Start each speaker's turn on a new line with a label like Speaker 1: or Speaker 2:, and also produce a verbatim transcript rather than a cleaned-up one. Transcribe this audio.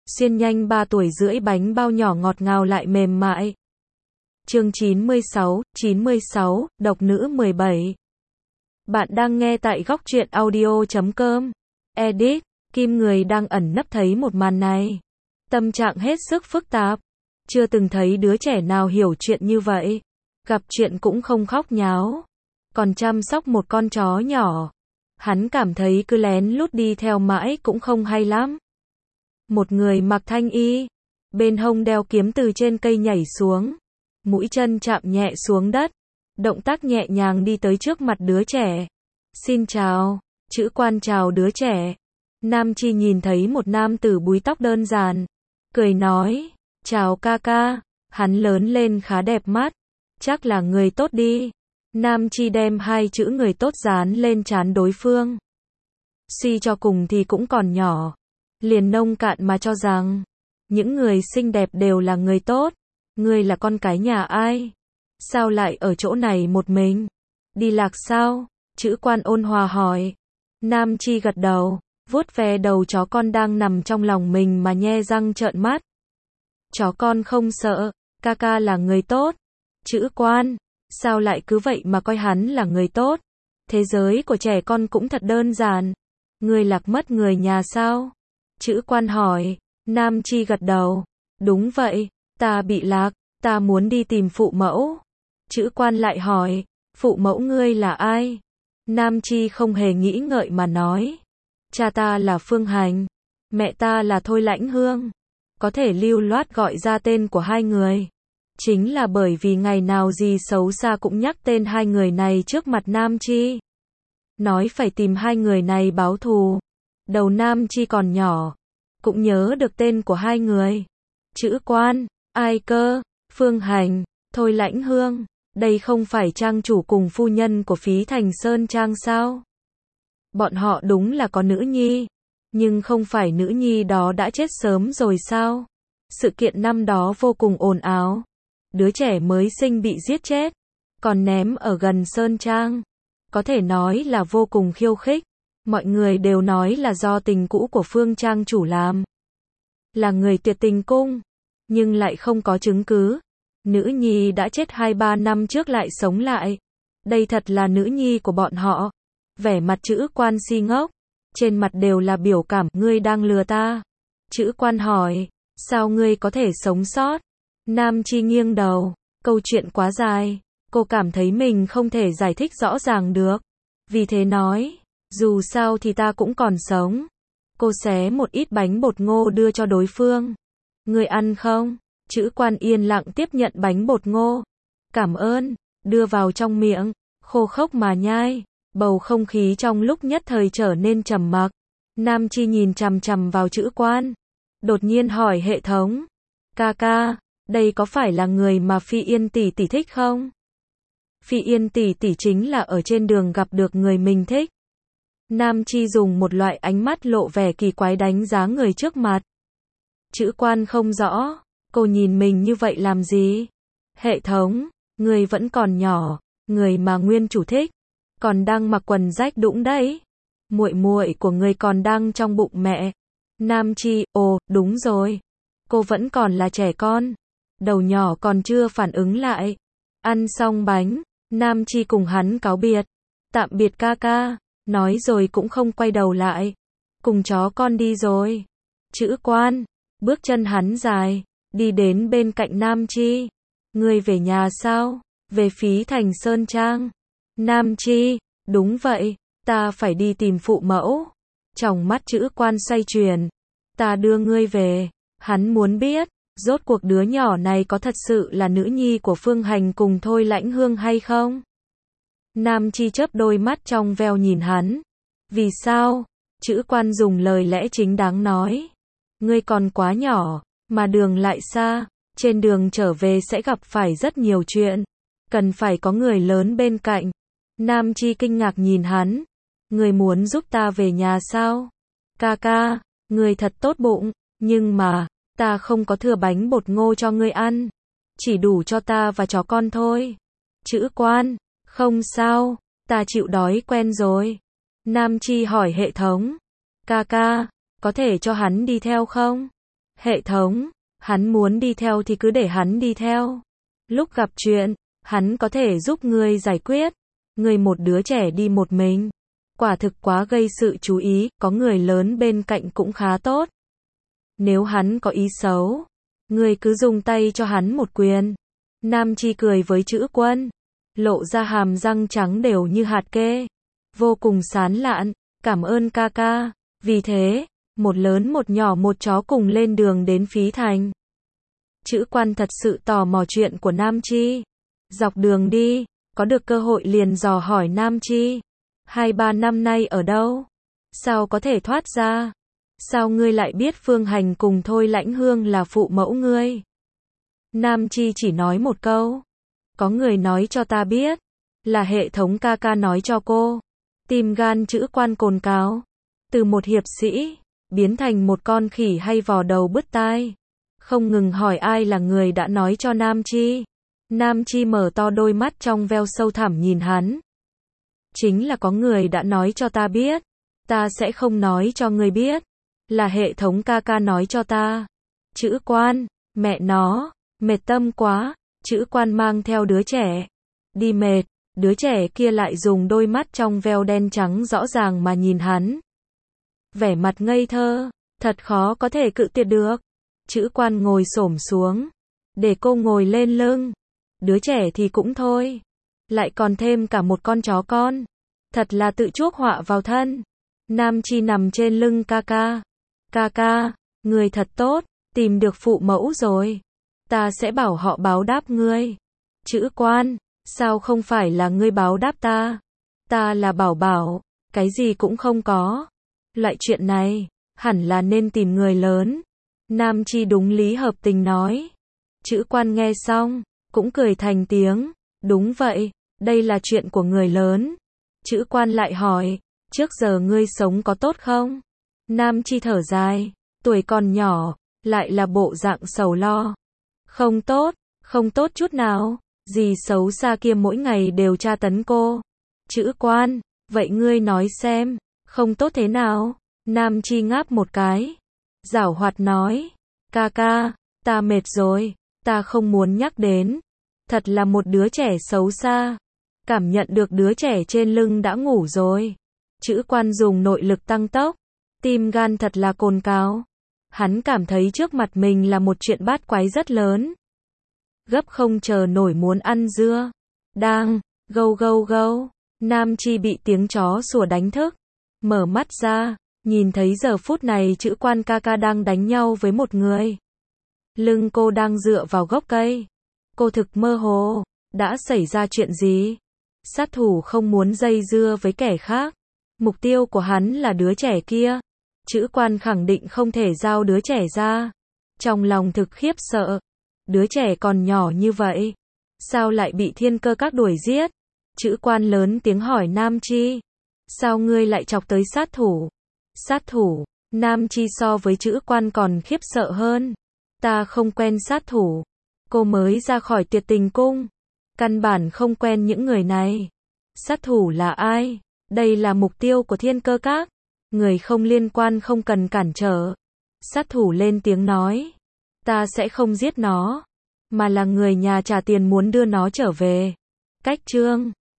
Speaker 1: xiên nhanh ba tuổi rưỡi bánh bao nhỏ ngọt ngào lại mềm mại. Chương chín mươi sáu, chín mươi sáu, độc nữ mười bảy. Bạn đang nghe tại góc truyện audio chấm com. Edit, Kim Người đang ẩn nấp thấy một màn này. Tâm trạng hết sức phức tạp. Chưa từng thấy đứa trẻ nào hiểu chuyện như vậy. Gặp chuyện cũng không khóc nháo. Còn chăm sóc một con chó nhỏ. Hắn cảm thấy cứ lén lút đi theo mãi cũng không hay lắm. Một người mặc thanh y, bên hông đeo kiếm từ trên cây nhảy xuống. Mũi chân chạm nhẹ xuống đất. Động tác nhẹ nhàng đi tới trước mặt đứa trẻ. Xin chào, chữ quan chào đứa trẻ. Nam Chi nhìn thấy một nam tử búi tóc đơn giản. Cười nói, chào ca ca, hắn lớn lên khá đẹp mắt. Chắc là người tốt đi. Nam Chi đem hai chữ người tốt dán lên trán đối phương. Suy cho cùng thì cũng còn nhỏ. Liền nông cạn mà cho rằng, những người xinh đẹp đều là người tốt. Ngươi là con cái nhà ai? Sao lại ở chỗ này một mình? Đi lạc sao? Chữ quan ôn hòa hỏi. Nam Chi gật đầu, vuốt ve đầu chó con đang nằm trong lòng mình mà nhe răng trợn mắt. Chó con không sợ, ca ca là người tốt. Chữ quan, sao lại cứ vậy mà coi hắn là người tốt? Thế giới của trẻ con cũng thật đơn giản. Ngươi lạc mất người nhà sao? Chữ quan hỏi. Nam Chi gật đầu. Đúng vậy, ta bị lạc, ta muốn đi tìm phụ mẫu. Chữ quan lại hỏi, phụ mẫu ngươi là ai? Nam Chi không hề nghĩ ngợi mà nói. Cha ta là Phương Hành, mẹ ta là Thôi Lãnh Hương. Có thể lưu loát gọi ra tên của hai người. Chính là bởi vì ngày nào gì xấu xa cũng nhắc tên hai người này trước mặt Nam Chi. Nói phải tìm hai người này báo thù. Đầu Nam Chi còn nhỏ, cũng nhớ được tên của hai người. Chữ quan, ai cơ? Phương Hành, Thôi Lãnh Hương. Đây không phải trang chủ cùng phu nhân của Phí Thành Sơn Trang sao? Bọn họ đúng là có nữ nhi. Nhưng không phải nữ nhi đó đã chết sớm rồi sao? Sự kiện năm đó vô cùng ồn ào. Đứa trẻ mới sinh bị giết chết, còn ném ở gần Sơn Trang. Có thể nói là vô cùng khiêu khích. Mọi người đều nói là do tình cũ của Phương Trang chủ làm. Là người tuyệt tình cung. Nhưng lại không có chứng cứ. Nữ nhi đã chết hai ba năm trước lại sống lại. Đây thật là nữ nhi của bọn họ. Vẻ mặt chữ quan si ngốc. Trên mặt đều là biểu cảm, ngươi đang lừa ta. Chữ quan hỏi, sao ngươi có thể sống sót? Nam Chi nghiêng đầu, câu chuyện quá dài. Cô cảm thấy mình không thể giải thích rõ ràng được. Vì thế nói, dù sao thì ta cũng còn sống. Cô xé một ít bánh bột ngô đưa cho đối phương. Ngươi ăn không? Chữ quan yên lặng tiếp nhận bánh bột ngô. Cảm ơn, đưa vào trong miệng, khô khốc mà nhai. Bầu không khí trong lúc nhất thời trở nên trầm mặc. Nam Chi nhìn chằm chằm vào chữ quan. Đột nhiên hỏi hệ thống. Ca ca, đây có phải là người mà Phi Yên tỷ tỷ thích không? Phi Yên tỷ tỷ chính là ở trên đường gặp được người mình thích. Nam Chi dùng một loại ánh mắt lộ vẻ kỳ quái đánh giá người trước mặt. Chữ quan không rõ. Cô nhìn mình như vậy làm gì? Hệ thống, người vẫn còn nhỏ, người mà nguyên chủ thích, còn đang mặc quần rách đũng đấy. Muội muội của người còn đang trong bụng mẹ. Nam Chi, ồ, đúng rồi. Cô vẫn còn là trẻ con. Đầu nhỏ còn chưa phản ứng lại. Ăn xong bánh, Nam Chi cùng hắn cáo biệt. Tạm biệt ca ca, nói rồi cũng không quay đầu lại. Cùng chó con đi rồi. Chữ quan, bước chân hắn dài. Đi đến bên cạnh Nam Chi. Ngươi về nhà sao? Về Phí Thành Sơn Trang. Nam Chi, đúng vậy, ta phải đi tìm phụ mẫu. Trong mắt chữ quan xoay chuyển. Ta đưa ngươi về. Hắn muốn biết, rốt cuộc đứa nhỏ này có thật sự là nữ nhi của Phương Hành cùng Thôi Lãnh Hương hay không? Nam Chi chớp đôi mắt trong veo nhìn hắn. Vì sao? Chữ quan dùng lời lẽ chính đáng nói. Ngươi còn quá nhỏ. Mà đường lại xa, trên đường trở về sẽ gặp phải rất nhiều chuyện. Cần phải có người lớn bên cạnh. Nam Chi kinh ngạc nhìn hắn. Người muốn giúp ta về nhà sao? Ca ca, người thật tốt bụng, nhưng mà, ta không có thừa bánh bột ngô cho ngươi ăn. Chỉ đủ cho ta và chó con thôi. Chữ quan, không sao, ta chịu đói quen rồi. Nam Chi hỏi hệ thống. Ca ca, có thể cho hắn đi theo không? Hệ thống, hắn muốn đi theo thì cứ để hắn đi theo. Lúc gặp chuyện, hắn có thể giúp ngươi giải quyết. Ngươi một đứa trẻ đi một mình, quả thực quá gây sự chú ý, có người lớn bên cạnh cũng khá tốt. Nếu hắn có ý xấu, ngươi cứ dùng tay cho hắn một quyền. Nam Chi cười với Trữ Quân, lộ ra hàm răng trắng đều như hạt kê, vô cùng sán lạn, cảm ơn ca ca. Vì thế, một lớn một nhỏ một chó cùng lên đường đến Phí Thành. Trữ Quan thật sự tò mò chuyện của Nam Chi. Dọc đường đi, có được cơ hội liền dò hỏi Nam Chi. Hai ba năm nay ở đâu? Sao có thể thoát ra? Sao ngươi lại biết Phương Hành cùng Thôi Lãnh Hương là phụ mẫu ngươi? Nam Chi chỉ nói một câu. Có người nói cho ta biết. Là hệ thống ca ca nói cho cô. Tim gan Trữ Quan cồn cào. Từ một hiệp sĩ, biến thành một con khỉ hay vò đầu bứt tai. Không ngừng hỏi ai là người đã nói cho Nam Chi. Nam Chi mở to đôi mắt trong veo sâu thẳm nhìn hắn. Chính là có người đã nói cho ta biết. Ta sẽ không nói cho người biết. Là hệ thống ca ca nói cho ta. Trữ Quan, mẹ nó, mệt tâm quá. Trữ Quan mang theo đứa trẻ. Đi mệt, đứa trẻ kia lại dùng đôi mắt trong veo đen trắng rõ ràng mà nhìn hắn. Vẻ mặt ngây thơ, thật khó có thể cự tuyệt được. Trữ Quan ngồi xổm xuống, để cô ngồi lên lưng. Đứa trẻ thì cũng thôi, lại còn thêm cả một con chó con. Thật là tự chuốc họa vào thân. Nam Chi nằm trên lưng ca ca. Ca ca, người thật tốt, tìm được phụ mẫu rồi. Ta sẽ bảo họ báo đáp ngươi. Trữ Quan, sao không phải là ngươi báo đáp ta? Ta là Bảo Bảo, cái gì cũng không có. Loại chuyện này, hẳn là nên tìm người lớn. Nam Chi đúng lý hợp tình nói. Trữ Quan nghe xong, cũng cười thành tiếng. Đúng vậy, đây là chuyện của người lớn. Trữ Quan lại hỏi, trước giờ ngươi sống có tốt không? Nam Chi thở dài, tuổi còn nhỏ, lại là bộ dạng sầu lo. Không tốt, không tốt chút nào, dì xấu xa kia mỗi ngày đều tra tấn cô. Trữ Quan, vậy ngươi nói xem, không tốt thế nào? Nam Chi ngáp một cái, giảo hoạt nói, ca ca, ta mệt rồi, ta không muốn nhắc đến. Thật là một đứa trẻ xấu xa. Cảm nhận được đứa trẻ trên lưng đã ngủ rồi. Trữ Quan dùng nội lực tăng tốc. Tim gan thật là cồn cào. Hắn cảm thấy trước mặt mình là một chuyện bát quái rất lớn. Gấp không chờ nổi muốn ăn dưa. Đang, gâu gâu gâu. Nam Chi bị tiếng chó sủa đánh thức. Mở mắt ra, nhìn thấy giờ phút này Trữ Quan ca ca đang đánh nhau với một người. Lưng cô đang dựa vào gốc cây. Cô thực mơ hồ. Đã xảy ra chuyện gì? Sát thủ không muốn dây dưa với kẻ khác. Mục tiêu của hắn là đứa trẻ kia. Trữ Quan khẳng định không thể giao đứa trẻ ra. Trong lòng thực khiếp sợ. Đứa trẻ còn nhỏ như vậy. Sao lại bị Thiên Cơ Các đuổi giết? Trữ Quan lớn tiếng hỏi Nam Chi. Sao ngươi lại chọc tới sát thủ? Sát thủ? Nam Chi so với Trữ Quan còn khiếp sợ hơn. Ta không quen sát thủ. Cô mới ra khỏi Tuyệt Tình Cung. Căn bản không quen những người này. Sát thủ là ai? Đây là mục tiêu của Thiên Cơ Các. Người không liên quan không cần cản trở. Sát thủ lên tiếng nói. Ta sẽ không giết nó. Mà là người nhà trả tiền muốn đưa nó trở về. Cách chương